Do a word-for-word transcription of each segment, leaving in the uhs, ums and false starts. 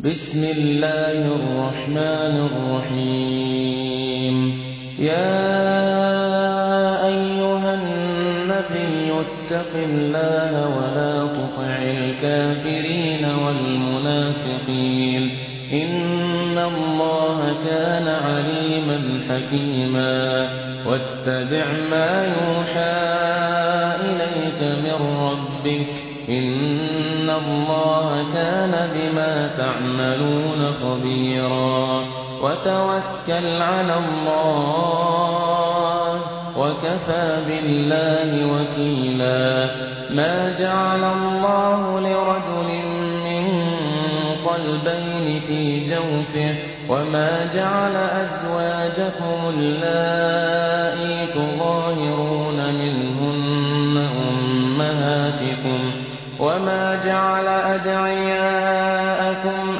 بسم الله الرحمن الرحيم يا أيها النبي اتق الله ولا تطع الكافرين والمنافقين إن الله كان عليما حكيما واتبع ما يوحى إليك من ربك إن الله كان بما تعملون خبيرا وتوكل على الله وكفى بالله وكيلا ما جعل الله لرجل من قلبين في جوفه وما جعل أزواجكم اللائي تظاهرون منهن أمهاتكم وما جعل أدعياءكم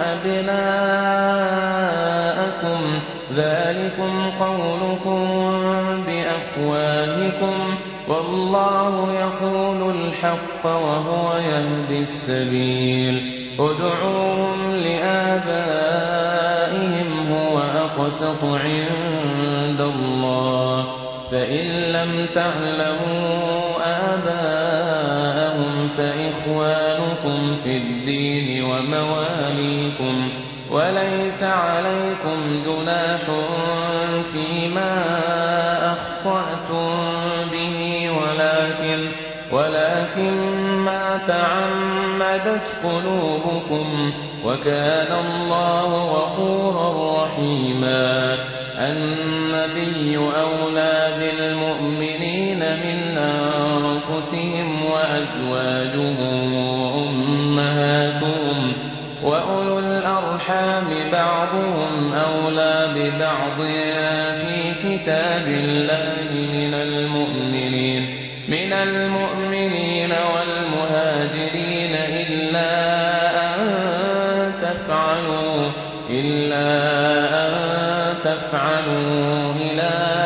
أبناءكم ذلكم قولكم بأفواهكم والله يقول الحق وهو يهدي السبيل ادعوهم لآبائهم هو أقسط عند الله فإن لم تعلموا آباءهم فإخوانكم في الدين ومواليكم وليس عليكم جناح فيما أخطأتم به ولكن ولكن ما تعمدت قلوبكم وكان الله غفورا رحيما النبي أولى بالمؤمنين من أنفسهم وأزواجه أمهاتهم وأولو الأرحام بعضهم أولى ببعض في كتاب الله من المؤمنين من المؤمنين والمهاجرين إلا أن تفعلوا إلا أن تفعلوا إلى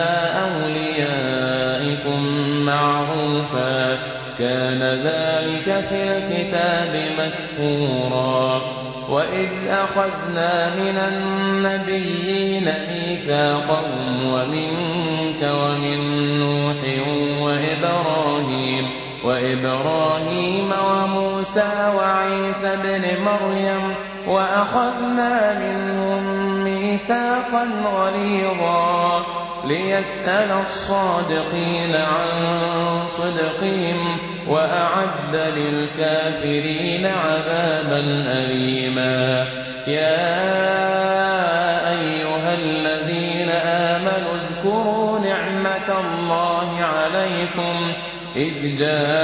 أوليائكم معروفا كان ذلك في الكتاب مسطورا وإذ أخذنا من النبيين ميثاقهم ومنك ومن نوح وإبراهيم وإبراهيم وموسى وعيسى ابن مريم وأخذنا منهم ميثاقا غليظا ليسأل الصادقين عن صدقهم وأعد للكافرين عذابا أليما يا أيها الذين آمنوا اذكروا نعمة الله عليكم إذ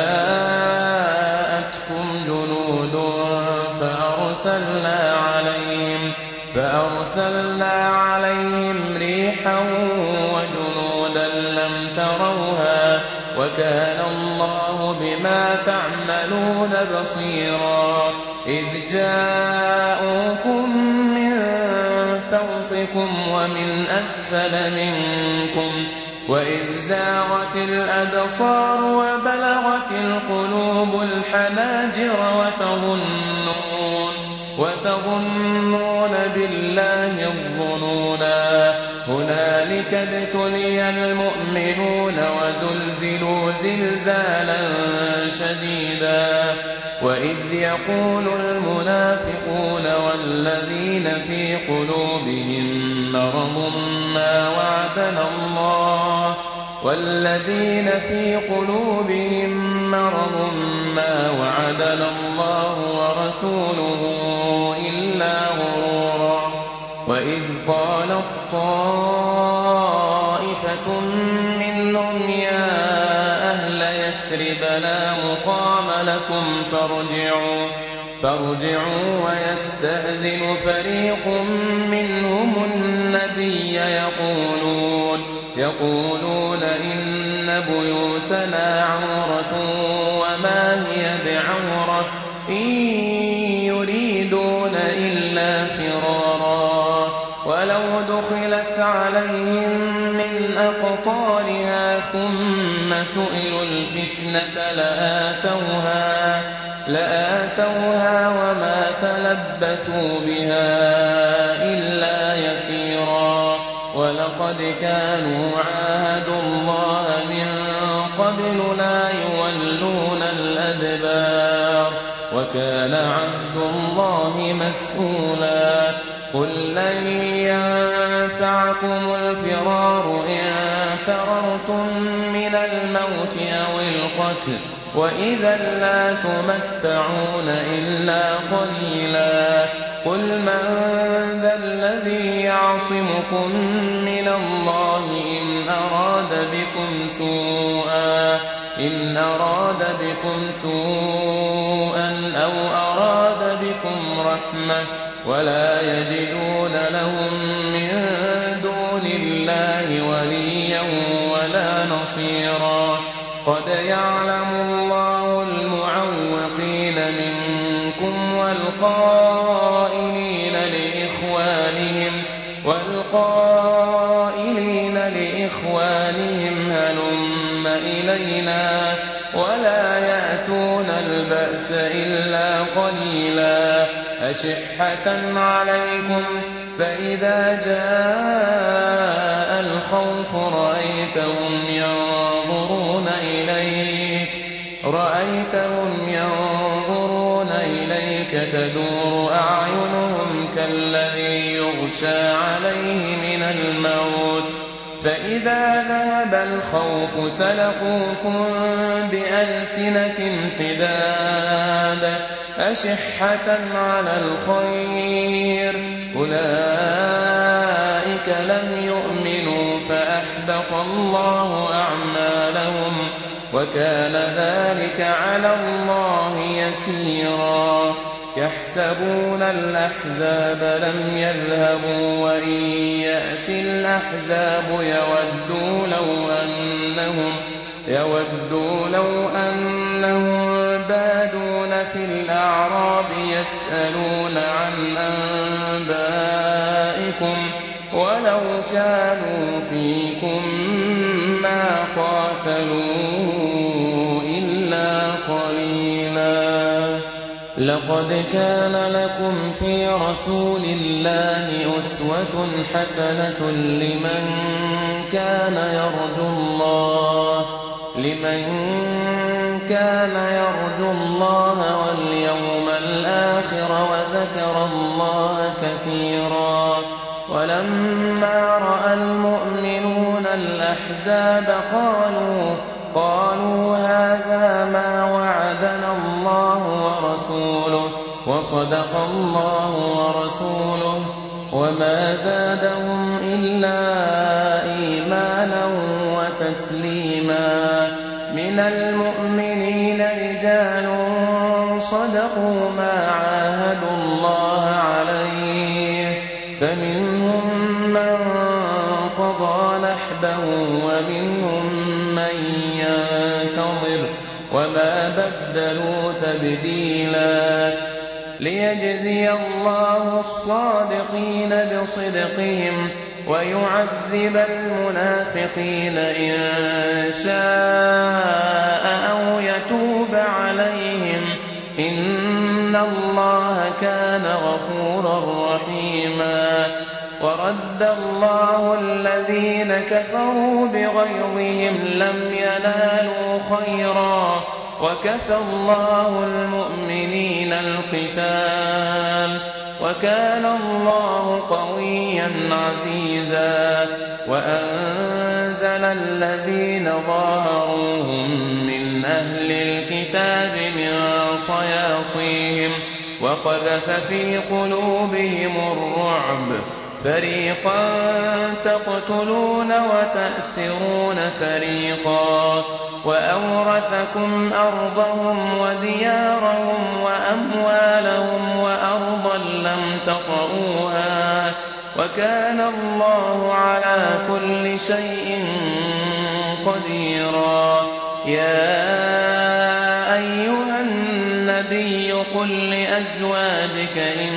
جاءتكم جنود فأرسلنا عليهم فأرسلنا عليهم ريحا وجنودا لم تروها وكان الله بما تعملون بصيرا إذ جاءوكم من فوقكم ومن أسفل منكم وإذ زاغت الأبصار وبلغت القلوب الحناجر وتظنون وتظنون بالله الظنونا هنالك ابتلي المؤمنون وزلزلوا زلزالا شديدا وإذ يقول المنافقون والذين في قلوبهم مرض ما وعدنا الله والذين في قلوبهم مرض ما وعدنا الله ورسوله إلا غرورا وإذ قالت طائفة منهم يا أهل يثرب لا مقام لكم فارجعوا فارجعوا ويستأذن فريق منهم النبي يقولون يقولون إن بيوتنا عورة وما هي بعورة إن يريدون إلا فرارا ولو دخلت عليهم من أقطارها ثم سئلوا الفتنة لآتوها لآتوها وما تلبثوا بها إلا يسيرا ولقد كانوا عاهدوا الله من قبل لا يولون الأدبار وكان عهد الله مسؤولا قل لن ينفعكم الفرار إن فررتم من الموت أو القتل وإذا لا تمتعون إلا قليلا قل من ذا الذي يعصمكم من الله إن أراد بكم سوءا إن أراد بكم سوءا أو أراد بكم رحمة ولا يجدون لهم من دون الله وليا ولا نصيرا قد يعلم الله المعوقين منكم والقائلين لإخوانهم والقائلين لإخوانهم هلم إلينا ولا يأتون البأس إلا قليلا أشحة عليكم فإذا جاء الخوف رأيتهم ينظرون إليك رأيتهم ينظرون إليك تدور أعينهم كالذي يغشى عليه من الموت فإذا ذهب الخوف سلقوكم بألسنة حداد أشحة على الخير أولئك لم يؤمنوا فأحبط الله أعمالهم وكان ذلك على الله يسيرا يحسبون الأحزاب لم يذهبوا وإن يأتي الأحزاب يودوا لو أنهم يودوا لو أنهم بادون في الأعراب يسألون عن أنبائكم ولو كانوا فيكم ما قاتلوا إلا قليلا لقد كان لكم في رسول الله أسوة حسنة لمن كان يرجو الله لمن كان يرجو الله واليوم الآخر وذكر الله كثيرا ولما رأى المؤمنون الأحزاب قالوا قالوا هذا ما وعدنا الله ورسوله وصدق الله ورسوله وما زادهم إلا إيمانا وتسليما من المؤمنين رجال صدقوا ما عاهدوا الله عليه فمنهم من قضى نحبه ومنهم من ينتظر وما بدلوا تبديلا ليجزي الله الصادقين بصدقهم ويعذب المنافقين إن شاء أو يتوب عليهم إن الله كان غفورا رحيما ورد الله الذين كفروا بغيظهم لم ينالوا خيرا وكفى الله المؤمنين القتال وكان الله قويا عزيزا وأنزل الذين ظاهروهم من أهل الكتاب من صياصيهم وقذف في قلوبهم الرعب فريقا تقتلون وتأسرون فريقا وأورثكم أرضهم وديارهم وأموالهم وأرضا لم تطئوها وكان الله على كل شيء قديرا يا أيها النبي قل لأزواجك إن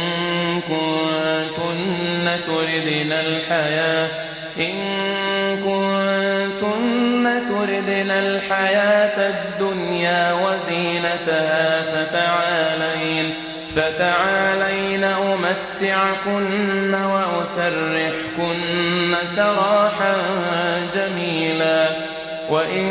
كنتن تردن الحياة إن كنتن تردن الحياة الدنيا وزينتها فتعالين فتعالين أمتعكن وأسرحكن سراحا جميلا وإن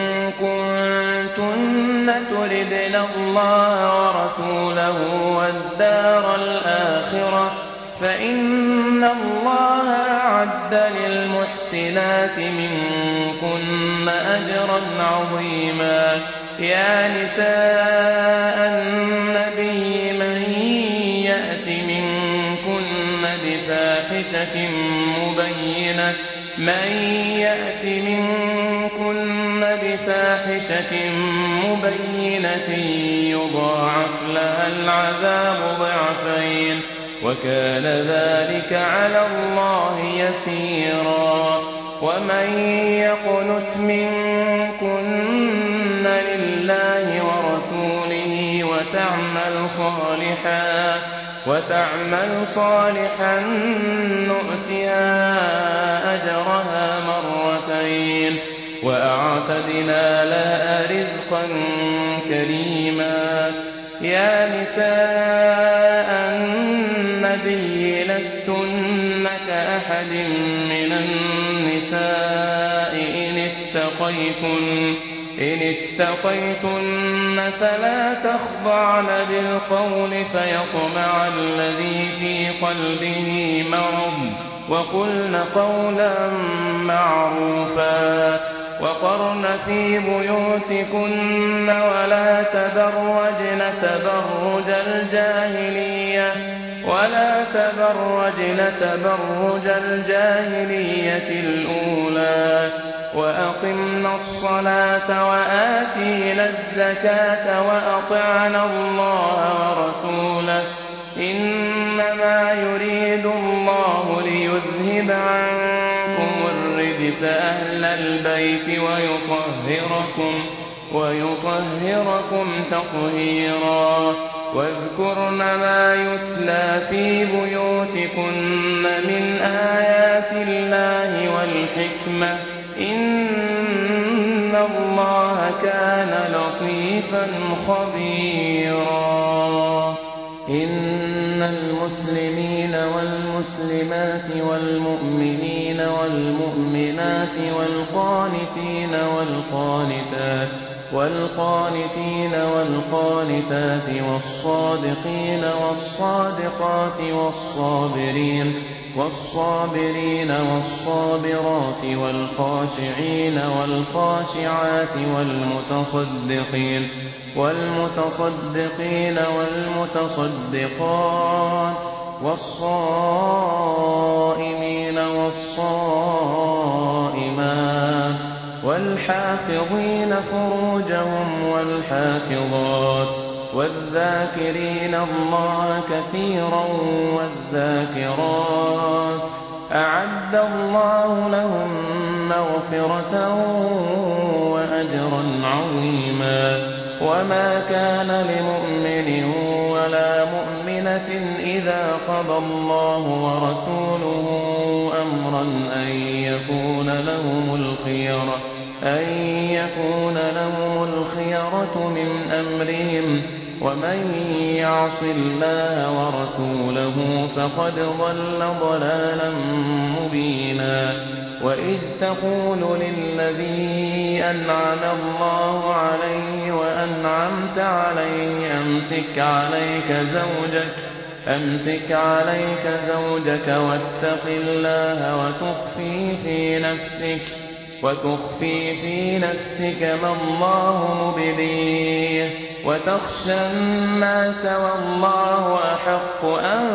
كنتن تردن الله ورسوله والدار الآخرة فإن الله أعد للمحسنات منكن أجرا عظيما يا نساء النبي من يأت منكن بفاحشة مبينة من يأت منكن بفاحشة مبينة يضاعف لها العذاب ضعفين وكان ذلك على الله يسيرا ومن يقنت منكن لله ورسوله وتعمل صالحا وتعمل صالحا نؤتها أجرها مرتين وأعتدنا لها رزقا كريما يا نساء النبي لستن كأحد من النساء إن اتقيتن إن اتقيتن فلا تخضعن بالقول فيطمع الذي في قلبه مرض وقلن قولا معروفا وقرن في بيوتكن ولا تبرجن تبرج الجاهلية ولا تبرجن تبرج الجاهلية الأولى وأقمنا الصلاة وآتينا الزكاة وأطعنا الله ورسوله إنما يريد الله ليذهب عنكم الرجس أهل البيت ويطهركم ويطهركم تطهيرا واذكرن ما يتلى في بيوتكن من آيات الله والحكمة إن الله كان لطيفا خبيرا إن المسلمين والمسلمات والمؤمنين والمؤمنات والقانتين والقانتات والقانتين والقانتات والصادقين والصادقات والصابرين والصابرين والصابرات والخاشعين والخاشعات والمتصدقين والمتصدقين والمتصدقات والصائمين والصائمات والحافظين فروجهم والحافظات والذاكرين الله كثيرا والذاكرات أعد الله لهم مغفرة وأجرا عظيما وما كان لمؤمن ولا مؤمنة إذا قضى الله ورسوله أمرا أن يكون لهم الخيرة أن يكون لهم الخيرة من أمرهم ومن يعص الله ورسوله فقد ضل ضلالا مبينا وإذ تقول للذي أنعم الله عليه وأنعمت عليه أمسك عليك زوجك أمسك عليك زوجك واتق الله وتخفي في نفسك وتخفي في نفسك ما الله مبديه وتخشى الناس والله أحق أن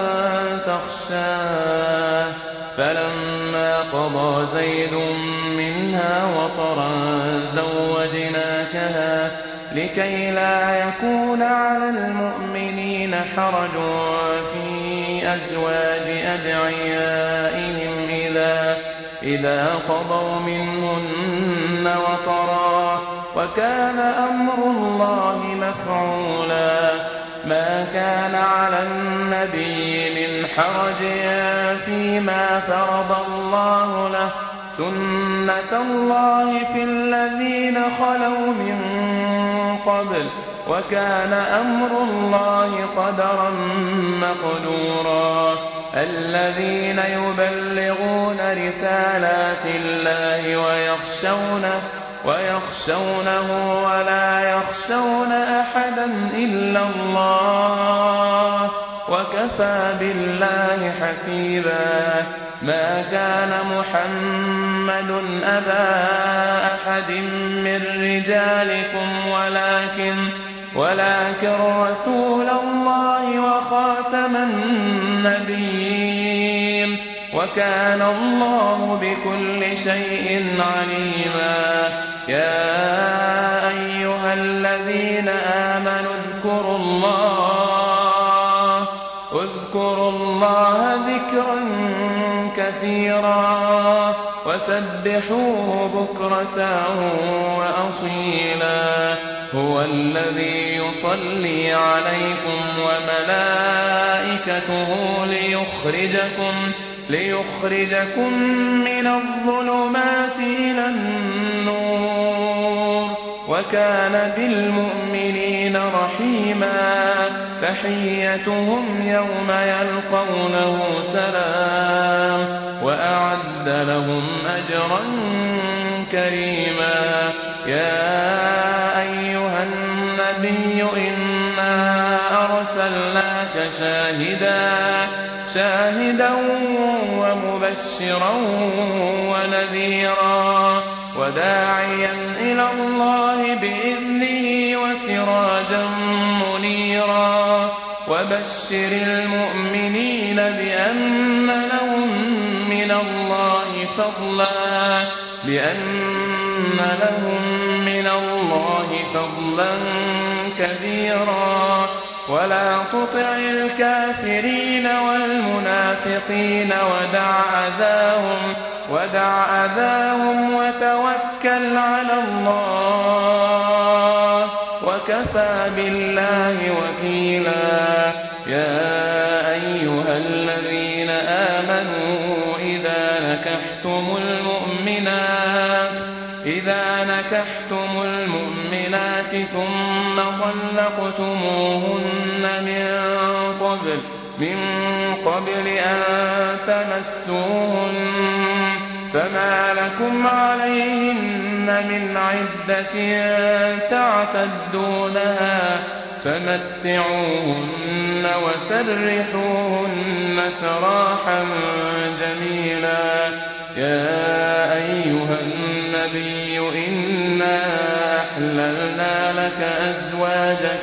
تخشاه فلما قضى زيد منها وطرا زوجناكها لكي لا يكون على المؤمنين حرج في أزواج أدعيائهم إذا إذا قضوا منهن وطرا وكان أمر الله مفعولا ما كان على النبي من حرج فيما فرض الله له سُنَّةَ اللَّهِ فِي الَّذِينَ خَلَوْا مِن قَبْلُ ۚ وَكَانَ أَمْرُ اللَّهِ قَدَرًا مَّقْدُورًا الَّذِينَ يُبَلِّغُونَ رِسَالَاتِ اللَّهِ وَيَخْشَوْنَهُ وَيَخْشَوْنَهُ وَلَا يَخْشَوْنَ أَحَدًا إِلَّا اللَّهَ ۗ وَكَفَىٰ بِاللَّهِ حَسِيبًا مَا كَانَ مُحَمَّدٌ أَبَا أَحَدٍ مِّن رِّجَالِكُمْ وَلَٰكِن وَلَٰكِن رَّسُولَ اللَّهِ وَخَاتَمَ النَّبِيِّينَ ۗ وَكَانَ اللَّهُ بِكُلِّ شَيْءٍ عَلِيمًا يَا أَيُّهَا الَّذِينَ آمَنُوا اذْكُرُوا اللَّهَ اذْكُرُوا اللَّهَ ذِكْرًا كَثِيرًا وَسَبِّحُوهُ بُكْرَةً وَأَصِيلًا هُوَ الَّذِي يُصَلِّي عَلَيْكُمْ وَمَلَائِكَتُهُ لِيُخْرِجَكُم لِيُخْرِجَكُم مِّنَ الظُّلُمَاتِ إِلَى النُّورِ ۚ وَكَانَ بِالْمُؤْمِنِينَ رَحِيمًا تَحِيَّتُهُمْ يَوْمَ يَلْقَوْنَهُ سَلَامٌ ۚ وَأَعَدَّ لَهُمْ أَجْرًا كَرِيمًا يَا أَيُّهَا النَّبِيُّ إِنَّا أَرْسَلْنَاكَ شَاهِدًا وَمُبَشِّرًا وَنَذِيرًا وَدَاعِيًا إِلَى اللَّهِ بِإِذْنِهِ وَسِرَاجًا مُّنِيرًا وَبَشِّرِ الْمُؤْمِنِينَ بِأَنَّ لَهُم مِّنَ اللَّهِ فَضْلًا بِأَنَّ لَهُم مِّنَ اللَّهِ فَضْلًا كَبِيرًا وَلَا تُطِعِ الْكَافِرِينَ وَالْمُنَافِقِينَ وَدَعْ أَذَاهُمْ وَتَوَكَّلْ عَلَى اللَّهِ ۚ وَكَفَىٰ بِاللَّهِ وَكِيلًا يَا أَيُّهَا الَّذِينَ آمَنُوا إِذَا نَكَحْتُمُ الْمُؤْمِنَاتِ ثُمَّ طَلَّقْتُمُوهُنَّ مِن قَبْلِ أَن تَمَسُّوهُنَّ فَمَا لَكُمْ عَلَيْهِنَّ مِنْ عِدَّةٍ تَعْتَدُّونَهَا فَمَتِّعُوهُنَّ وَسَرِّحُوهُنَّ سَرَاحًا جَمِيلًا يَا أَيُّهَا النَّبِيُّ إِنَّا أَحْلَلْنَا لَكَ أَزْوَاجَكَ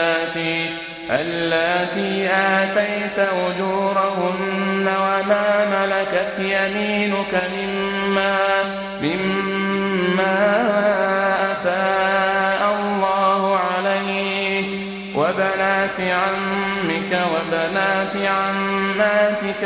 اللَّاتِي آتَيْتَ أُجُورَهُنَّ وَمَا مَلَكَتْ يَمِينُكَ مِمَّا أَفَاءَ اللَّهُ عَلَيْكَ وَبَنَاتِ عَمِّكَ وَبَنَاتِ عَمَّاتِكَ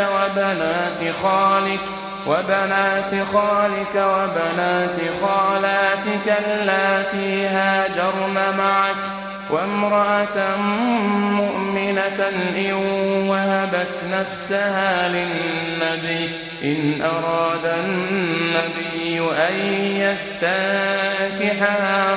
وَبَنَاتِ خَالِكَ وَبَنَاتِ خَالَاتِكَ اللَّاتِي هَاجَرْنَ مَعَكَ وَامْرَأَةً مُّؤْمِنَةً إِن وَهَبَتْ نَفْسَهَا لِلنَّبِيِّ إِنْ أَرَادَ النَّبِيُّ أَن يَسْتَنكِحَهَا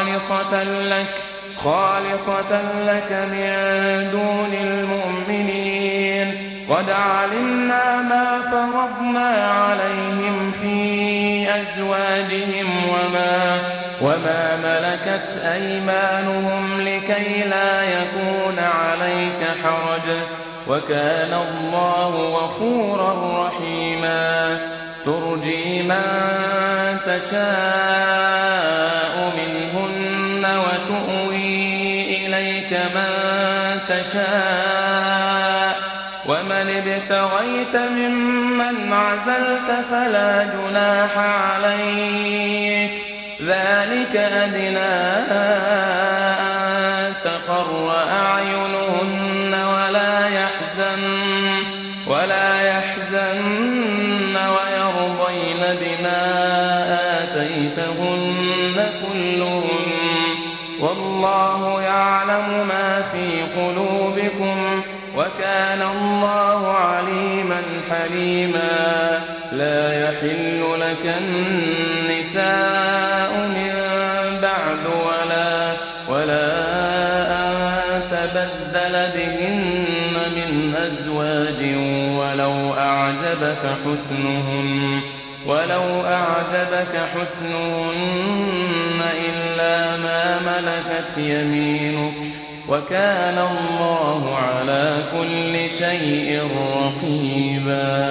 خَالِصَةً لَّكَ مِن دُونِ الْمُؤْمِنِينَ قَدْ عَلِمْنَا مَا فَرَضْنَا عَلَيْهِمْ فِي أَزْوَاجِهِمْ وَمَا مَلَكَتْ أَيْمَانُهُمْ لِكَيْ لَا يَكُونَ عَلَيْكَ حَرَجٌ ۗ وَكَانَ اللَّهُ غَفُورًا رَّحِيمًا تُرْجِي مَن تَشَاءُ مِنْهُنَّ وَتُؤْوِي إِلَيْكَ مَن تَشَاءُ ۖ وَمَنِ ابْتَغَيْتَ مِمَّنْ عَزَلْتَ فَلَا جُنَاحَ عَلَيْكَ ۚ ذَٰلِكَ أَدْنَىٰ أَن تَقَرَّ أَعْيُنُهُنَّ وَلَا يَحْزَنَّ وَيَرْضَيْنَ بِمَا آتَيْتَهُنَّ كُلُّهُنَّ ۚ وَاللَّهُ يَعْلَمُ مَا فِي قُلُوبِكُمْ ۚ وَكَانَ اللَّهُ عَلِيمًا حَلِيمًا لَّا يَحِلُّ لَكَ النساء من بعد ولا, ولا أن تبدل بهن من أزواج ولو أعجبك حسنهن ولو أعجبك حسنهن إلا ما ملكت يمينك وكان الله على كل شيء رقيبا.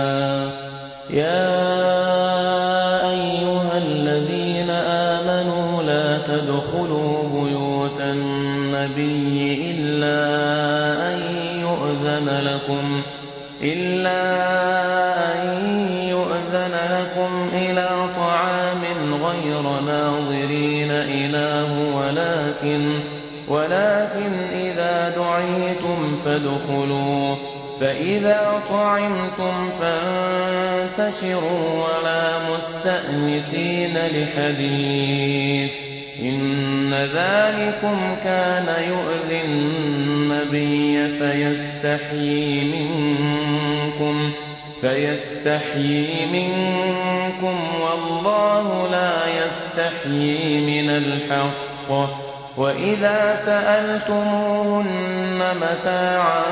يا أيها الذين آمنوا لا تدخلوا بيوت النبي إلا أن يؤذن لكم إلا أن يؤذن لكم إلى طعام غير ناظرين إناه ولكن ولكن إذا دعيتم فادخلوا فإذا طعمتم فانتشروا ولا مستأنسين لحديث إن ذلكم كان يؤذي النبي فيستحيي منكم فيستحيي منكم والله لا يستحيي من الحق. وإذا سألتموهن متاعا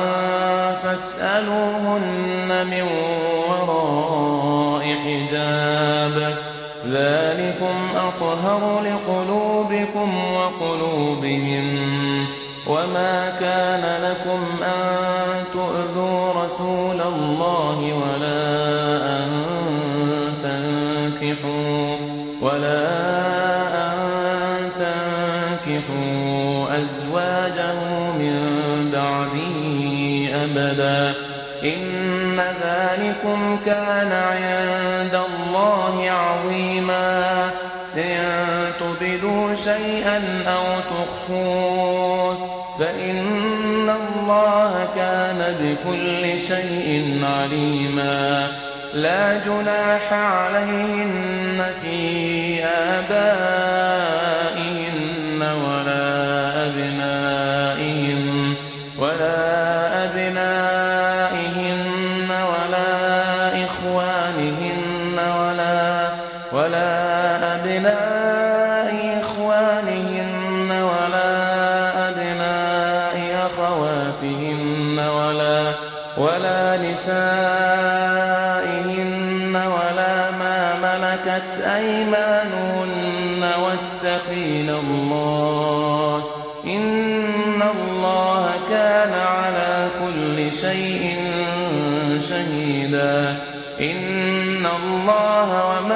فاسألوهن من وراء حجاب ذلكم أطهر لقلوبكم وقلوبهم. وما كان لكم أن تؤذوا رسول الله ولا أن تنكحوا ولا أن تنكحوا أزواجه من بعده أبدا إن ذلكم كان عند الله عظيما. إن تبدوا شيئا أو تخفوه فإن الله كان بكل شيء عليما. لا جناح عليهن في آبائهن ولا أبنائهن ولا أبنائهن ولا إخوانهن ولا ولا أبناء إخوانهن ولا أبناء أخواتهن ولا ولا نسائهن ولا ما ملكت أيمانهن واتقين الله إن الله كان على كل شيء شهيدا. إن الله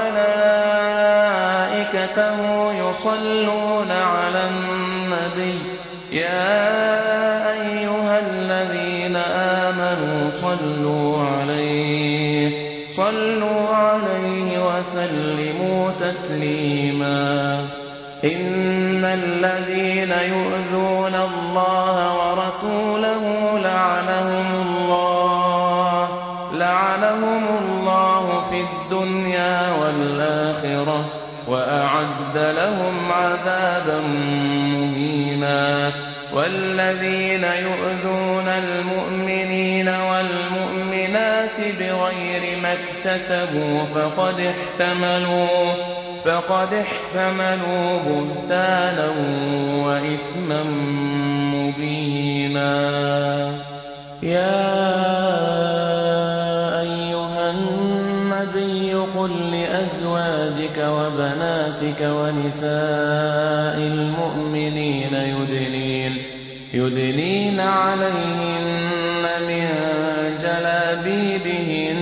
وملائكته يصلون على النبي يا أيها الذين آمنوا صلوا عليه صلوا عليه وسلموا تسليما. إن الذين يؤذون الله ورسوله لعنهم الله لعنهم الله في الدنيا والآخرة وأعد لهم عذابا مهينا. والذين يؤذون المؤمنين والمؤمنات بغير ما اكتسبوا فقد احتملوا فقد احتملوا بهتانا وإثما مبينا. يا أيها النبي قل لأزواجك وبناتك ونساء المؤمنين يدنين يدنين عليهن من جلابيبهن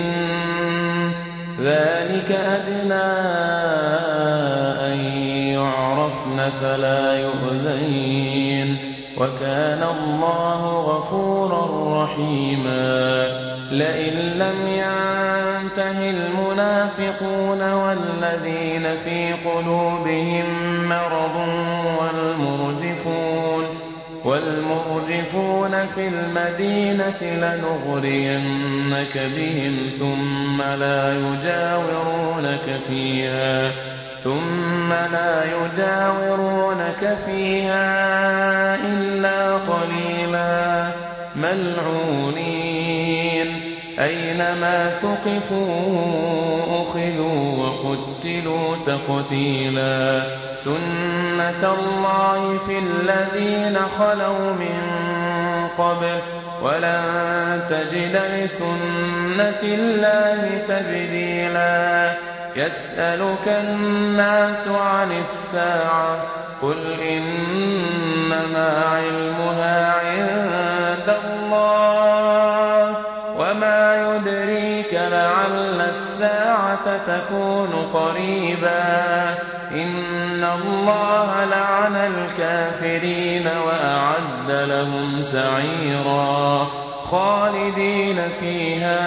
ذلك أدنى أن يعرفن فلا يؤذين وكان الله غفورا رحيما. لئن لم ينته المنافقون والذين في قلوبهم مرض والمرجفون والمرجفون في المدينة لنغرينك بهم ثم لا يجاورونك فيها ثم لا يجاورونك فيها إلا قليلا ملعونين أينما ثقفوا أخذوا وقتلوا تقتيلا سنة الله في الذين خلوا من قبل ولن تجد لسنة الله تبديلا يسألك الناس عن الساعة قل إنما علمها عند الله وما يدريك لعل الساعة تكون قريبا إن الله لعن الكافرين وأعد لهم سعيرا خالدين فيها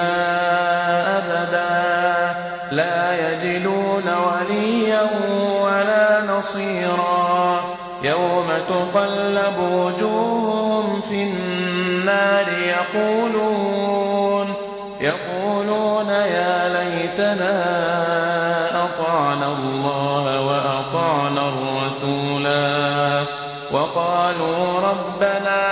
أبدا لا يجدون وليا ولا نصيرا يوم تقلب وجوههم في النار يقولون يقولون يا ليتنا أطعنا الله وأطعنا الرسولا وقالوا ربنا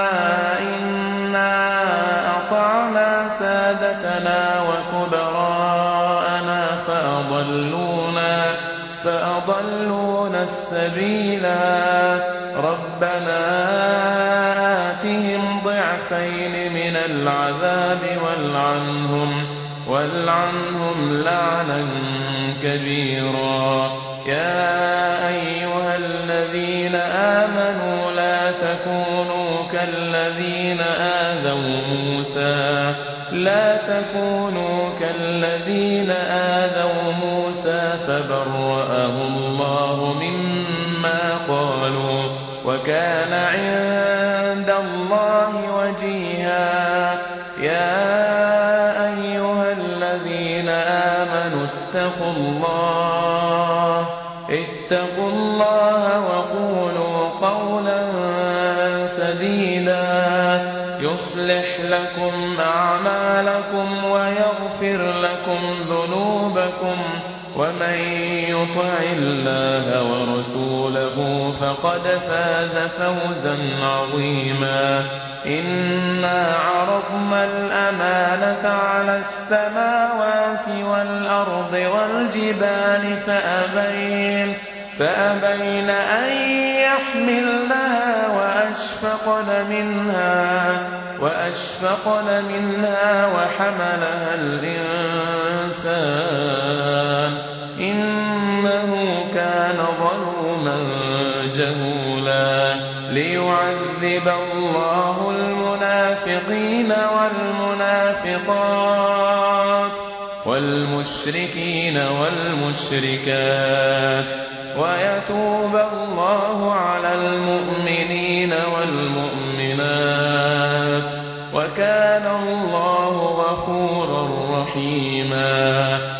إنا أطعنا سادتنا وكبراءنا فأضلونا فأضلونا السبيلا ربنا آتهم ضعفين من العذاب والعنهم والعنهم لعنا كبيرا يا أيها الذين آمنوا لا تكونوا كالذين آذوا موسى لا تكونوا كالذين آذوا موسى فبرأه الله مما قالوا وكان عند الله وجيها يا أيها الذين آمنوا اتقوا الله اتقوا الله وقولوا قولا سديدا يصلح لكم أعمالكم ويغفر لكم ذنوبكم ومن يطع الله ورسوله فقد فاز فوزا عظيما إنا عرضنا الأمانة على السماوات والأرض والجبال فأبين فأبين أن يحملنها وأشفقن منها وأشفقن منها وحملها الإنسان إنه كان ظلوما جهولا ليعذب الله المنافقين والمنافقات والمشركين والمشركات ويتوب الله على المؤمنين والمؤمنات وكان الله غفورا رحيما